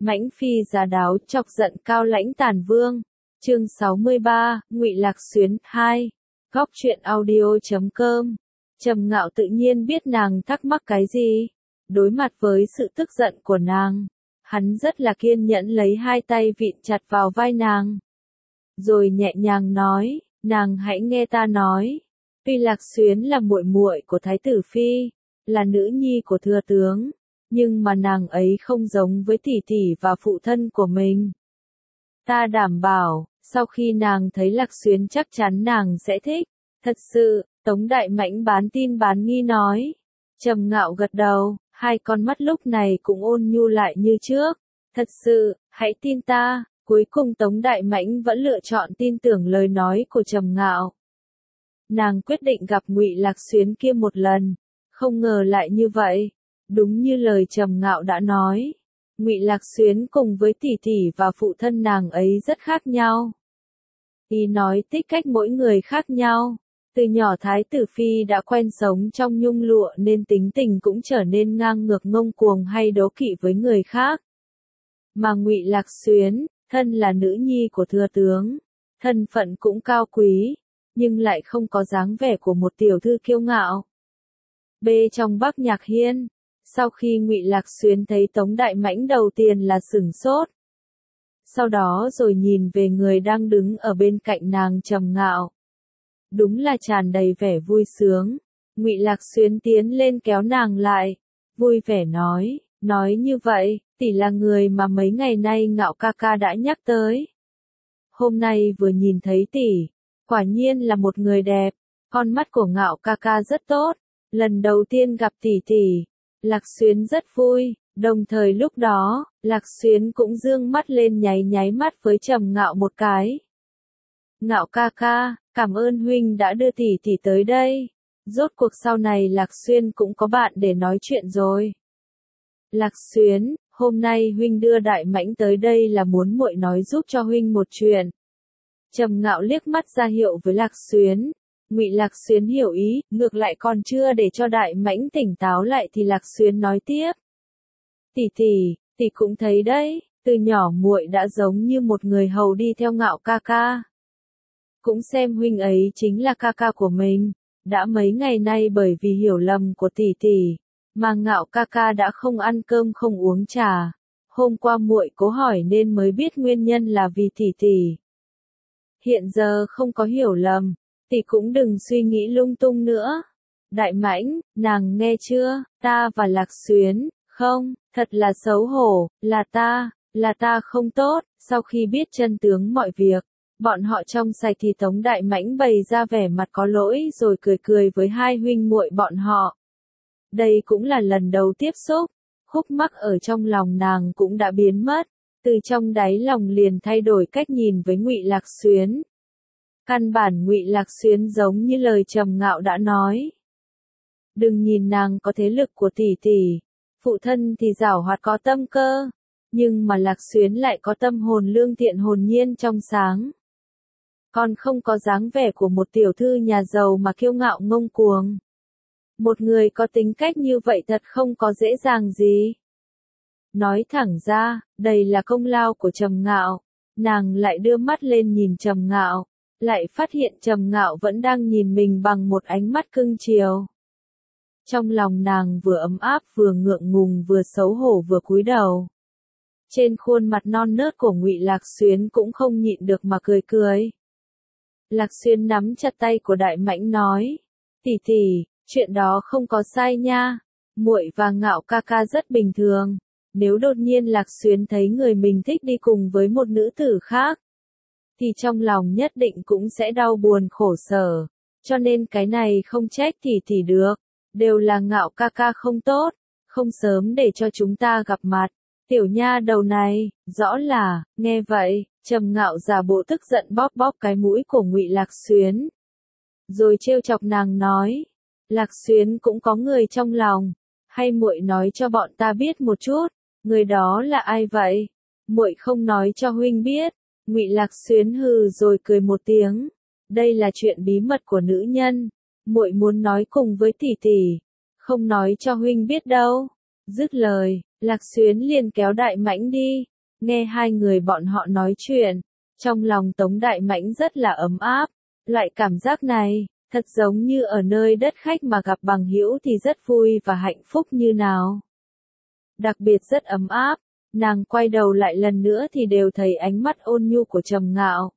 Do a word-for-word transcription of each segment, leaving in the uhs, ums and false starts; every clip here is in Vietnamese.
Mãnh phi giá đáo chọc giận Cao Lãnh Tản Vương. Chương sáu mươi ba, Ngụy Lạc Xuyến hai. Góc truyện audio chấm com. Trầm Ngạo tự nhiên biết nàng thắc mắc cái gì. Đối mặt với sự tức giận của nàng, hắn rất là kiên nhẫn lấy hai tay vịn chặt vào vai nàng. Rồi nhẹ nhàng nói, nàng hãy nghe ta nói. Tuy Lạc Xuyến là muội muội của Thái tử Phi, là nữ nhi của thừa tướng, nhưng mà nàng ấy không giống với tỷ tỷ và phụ thân của mình. Ta đảm bảo, sau khi nàng thấy Lạc Xuyến chắc chắn nàng sẽ thích. Thật sự, Tống Đại Mãnh bán tin bán nghi nói. Trầm Ngạo gật đầu, hai con mắt lúc này cũng ôn nhu lại như trước. Thật sự, hãy tin ta. Cuối cùng Tống Đại Mãnh vẫn lựa chọn tin tưởng lời nói của Trầm Ngạo. Nàng quyết định gặp Ngụy Lạc Xuyến kia một lần, không ngờ lại như vậy. Đúng như lời Trầm Ngạo đã nói, Ngụy Lạc Xuyến cùng với tỷ tỷ và phụ thân nàng ấy rất khác nhau. Ý nói tích cách mỗi người khác nhau. Từ nhỏ Thái tử Phi đã quen sống trong nhung lụa nên tính tình cũng trở nên ngang ngược ngông cuồng hay đố kỵ với người khác. Mà Ngụy Lạc Xuyến, thân là nữ nhi của thừa tướng, thân phận cũng cao quý, nhưng lại không có dáng vẻ của một tiểu thư kiêu ngạo. B trong Bắc Nhạc Hiên, sau khi Ngụy Lạc Xuyến thấy Tống Đại Mãnh đầu tiên là sửng sốt. Sau đó rồi nhìn về người đang đứng ở bên cạnh nàng Trầm Ngạo. Đúng là tràn đầy vẻ vui sướng. Ngụy Lạc Xuyến tiến lên kéo nàng lại, vui vẻ nói, nói như vậy, tỷ là người mà mấy ngày nay Ngạo ca ca đã nhắc tới. Hôm nay vừa nhìn thấy tỷ, quả nhiên là một người đẹp, con mắt của Ngạo ca ca rất tốt, lần đầu tiên gặp tỷ tỷ, Lạc Xuyến rất vui, đồng thời lúc đó, Lạc Xuyến cũng dương mắt lên nháy nháy mắt với Trầm Ngạo một cái. Ngạo ca ca, cảm ơn huynh đã đưa tỷ tỷ tới đây, rốt cuộc sau này Lạc Xuyên cũng có bạn để nói chuyện rồi. Lạc Xuyến, hôm nay huynh đưa Đại Mãnh tới đây là muốn muội nói giúp cho huynh một chuyện. Trầm Ngạo liếc mắt ra hiệu với Lạc Xuyến. Ngụy Lạc Xuyến hiểu ý, ngược lại còn chưa để cho Đại Mãnh tỉnh táo lại thì Lạc Xuyến nói tiếp. Tỷ tỷ, tỷ cũng thấy đấy, từ nhỏ muội đã giống như một người hầu đi theo Ngạo ca ca. Cũng xem huynh ấy chính là ca ca của mình, đã mấy ngày nay bởi vì hiểu lầm của tỷ tỷ, mà Ngạo ca ca đã không ăn cơm không uống trà. Hôm qua muội cố hỏi nên mới biết nguyên nhân là vì tỷ tỷ. Hiện giờ không có hiểu lầm, tỷ cũng đừng suy nghĩ lung tung nữa. Đại Mãnh, nàng nghe chưa, ta và Lạc Xuyến, không, thật là xấu hổ, là ta, là ta không tốt. Sau khi biết chân tướng mọi việc, bọn họ trong sạch thì Tống Đại Mãnh bày ra vẻ mặt có lỗi rồi cười cười với hai huynh muội bọn họ. Đây cũng là lần đầu tiếp xúc, khúc mắc ở trong lòng nàng cũng đã biến mất, từ trong đáy lòng liền thay đổi cách nhìn với Ngụy Lạc Xuyến. Căn bản Ngụy Lạc Xuyến giống như lời Trầm Ngạo đã nói. Đừng nhìn nàng có thế lực của tỷ tỷ, phụ thân thì giảo hoạt có tâm cơ, nhưng mà Lạc Xuyến lại có tâm hồn lương thiện hồn nhiên trong sáng. Còn không có dáng vẻ của một tiểu thư nhà giàu mà kiêu ngạo ngông cuồng. Một người có tính cách như vậy thật không có dễ dàng gì. Nói thẳng ra, đây là công lao của Trầm Ngạo. Nàng lại đưa mắt lên nhìn Trầm Ngạo, lại phát hiện Trầm Ngạo vẫn đang nhìn mình bằng một ánh mắt cưng chiều. Trong lòng nàng vừa ấm áp vừa ngượng ngùng vừa xấu hổ vừa cúi đầu. Trên khuôn mặt non nớt của Ngụy Lạc Xuyến cũng không nhịn được mà cười cười. Lạc Xuyến nắm chặt tay của Đại Mãnh nói, tỷ tỷ, chuyện đó không có sai nha, muội và Ngạo ca ca rất bình thường. Nếu đột nhiên Lạc Xuyến thấy người mình thích đi cùng với một nữ tử khác, thì trong lòng nhất định cũng sẽ đau buồn khổ sở, cho nên cái này không trách tỷ tỷ được, đều là Ngạo ca ca không tốt, không sớm để cho chúng ta gặp mặt. Tiểu nha đầu này, rõ là, nghe vậy, Trầm Ngạo giả bộ tức giận bóp bóp cái mũi của Ngụy Lạc Xuyến. Rồi trêu chọc nàng nói, Lạc Xuyến cũng có người trong lòng, hay muội nói cho bọn ta biết một chút, người đó là ai vậy? Muội không nói cho huynh biết. Ngụy Lạc Xuyến hừ rồi cười một tiếng, đây là chuyện bí mật của nữ nhân, muội muốn nói cùng với tỷ tỷ, không nói cho huynh biết đâu. Dứt lời, Lạc Xuyến liền kéo Đại Mãnh đi, nghe hai người bọn họ nói chuyện, trong lòng Tống Đại Mãnh rất là ấm áp, loại cảm giác này, thật giống như ở nơi đất khách mà gặp bằng hữu thì rất vui và hạnh phúc như nào. Đặc biệt rất ấm áp, nàng quay đầu lại lần nữa thì đều thấy ánh mắt ôn nhu của Trầm Ngạo.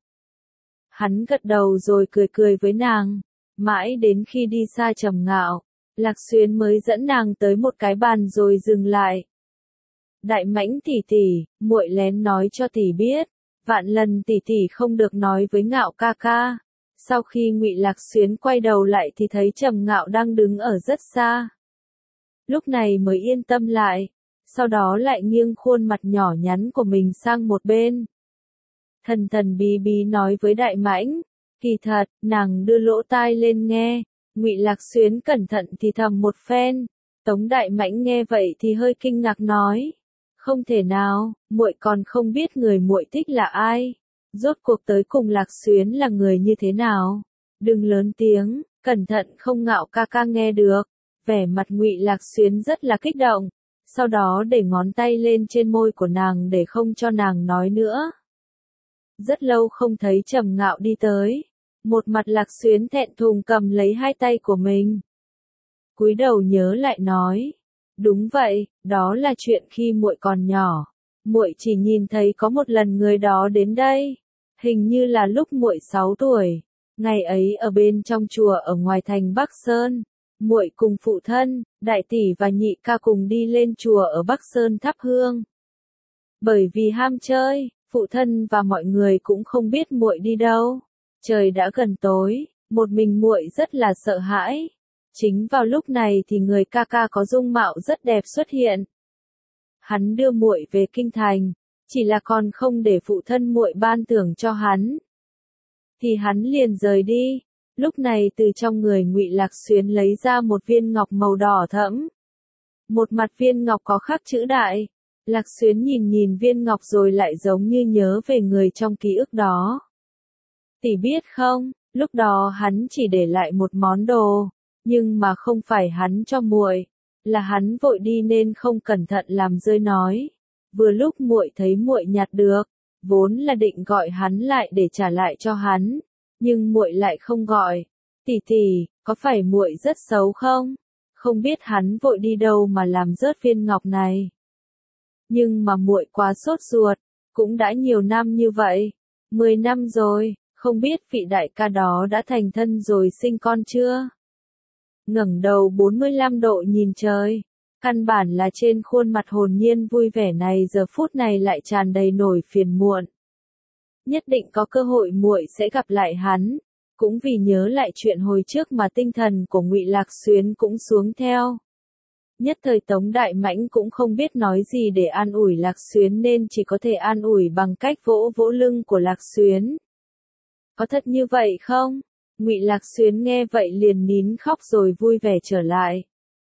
Hắn gật đầu rồi cười cười với nàng, mãi đến khi đi xa Trầm Ngạo, Lạc Xuyến mới dẫn nàng tới một cái bàn rồi dừng lại. Đại Mãnh tỷ tỷ, muội lén nói cho tỷ biết, vạn lần tỷ tỷ không được nói với Ngạo ca ca. Sau khi Ngụy Lạc Xuyến quay đầu lại thì thấy Trầm Ngạo đang đứng ở rất xa. Lúc này mới yên tâm lại, sau đó lại nghiêng khuôn mặt nhỏ nhắn của mình sang một bên. Thần thần bí bí nói với Đại Mãnh, kỳ thật, nàng đưa lỗ tai lên nghe, Ngụy Lạc Xuyến cẩn thận thì thầm một phen. Tống Đại Mãnh nghe vậy thì hơi kinh ngạc nói, không thể nào, muội còn không biết người muội thích là ai. Rốt cuộc tới cùng Lạc Xuyến là người như thế nào? Đừng lớn tiếng, cẩn thận không Ngạo ca ca nghe được. Vẻ mặt Ngụy Lạc Xuyến rất là kích động, sau đó để ngón tay lên trên môi của nàng để không cho nàng nói nữa. Rất lâu không thấy Trầm Ngạo đi tới, một mặt Lạc Xuyến thẹn thùng cầm lấy hai tay của mình. Cúi đầu nhớ lại nói, đúng vậy, đó là chuyện khi muội còn nhỏ, muội chỉ nhìn thấy có một lần người đó đến đây. Hình như là lúc muội sáu tuổi, ngày ấy ở bên trong chùa ở ngoài thành Bắc Sơn, muội cùng phụ thân, đại tỷ và nhị ca cùng đi lên chùa ở Bắc Sơn thắp hương. Bởi vì ham chơi, phụ thân và mọi người cũng không biết muội đi đâu. Trời đã gần tối, một mình muội rất là sợ hãi. Chính vào lúc này thì người ca ca có dung mạo rất đẹp xuất hiện. Hắn đưa muội về kinh thành, chỉ là còn không để phụ thân muội ban thưởng cho hắn. Thì hắn liền rời đi, lúc này từ trong người Ngụy Lạc Xuyến lấy ra một viên ngọc màu đỏ thẫm. Một mặt viên ngọc có khắc chữ đại, Lạc Xuyến nhìn nhìn viên ngọc rồi lại giống như nhớ về người trong ký ức đó. Tỷ biết không, lúc đó hắn chỉ để lại một món đồ, nhưng mà không phải hắn cho muội, là hắn vội đi nên không cẩn thận làm rơi nói. Vừa lúc muội thấy muội nhặt được, vốn là định gọi hắn lại để trả lại cho hắn, nhưng muội lại không gọi. Tỷ tỷ, có phải muội rất xấu không? Không biết hắn vội đi đâu mà làm rớt viên ngọc này. Nhưng mà muội quá sốt ruột, cũng đã nhiều năm như vậy, mười năm rồi, không biết vị đại ca đó đã thành thân rồi sinh con chưa? Ngẩng đầu bốn mươi lăm độ nhìn trời. Căn bản là trên khuôn mặt hồn nhiên vui vẻ này giờ phút này lại tràn đầy nỗi phiền muộn. Nhất định có cơ hội muội sẽ gặp lại hắn, cũng vì nhớ lại chuyện hồi trước mà tinh thần của Ngụy Lạc Xuyến cũng xuống theo. Nhất thời Tống Đại Mãnh cũng không biết nói gì để an ủi Lạc Xuyến nên chỉ có thể an ủi bằng cách vỗ vỗ lưng của Lạc Xuyến. Có thật như vậy không? Ngụy Lạc Xuyến nghe vậy liền nín khóc rồi vui vẻ trở lại.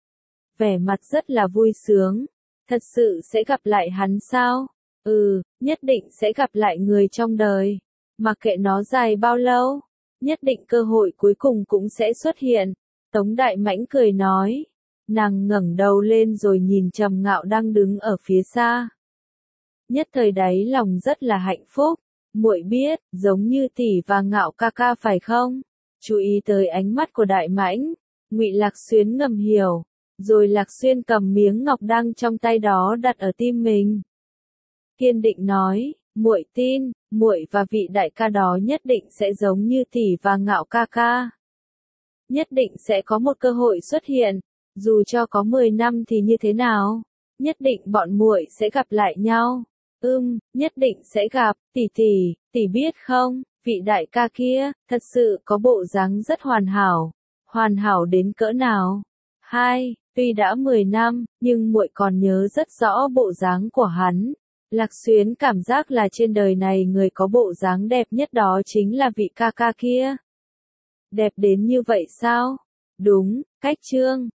Vẻ mặt rất là vui sướng. Thật sự sẽ gặp lại hắn sao? Ừ, nhất định sẽ gặp lại người trong đời. Mặc kệ nó dài bao lâu, nhất định cơ hội cuối cùng cũng sẽ xuất hiện. Tống Đại Mãnh cười nói. Nàng ngẩng đầu lên rồi nhìn Trầm Ngạo đang đứng ở phía xa. Nhất thời đáy lòng rất là hạnh phúc. Muội biết, giống như tỷ và Ngạo ca ca phải không? Chú ý tới ánh mắt của Đại Mãnh, Ngụy Lạc Xuyến ngầm hiểu. Rồi Lạc Xuyên cầm miếng ngọc đang trong tay đó đặt ở tim mình. Kiên định nói, muội tin, muội và vị đại ca đó nhất định sẽ giống như tỷ và Ngạo ca ca. Nhất định sẽ có một cơ hội xuất hiện, dù cho có mười năm thì như thế nào, nhất định bọn muội sẽ gặp lại nhau. Ừm, nhất định sẽ gặp, tỷ tỷ, tỷ biết không, vị đại ca kia, thật sự có bộ dáng rất hoàn hảo. Hoàn hảo đến cỡ nào? Hai, tuy đã mười năm, nhưng muội còn nhớ rất rõ bộ dáng của hắn. Lạc Xuyến cảm giác là trên đời này người có bộ dáng đẹp nhất đó chính là vị ca ca kia. Đẹp đến như vậy sao? Đúng, cách chương.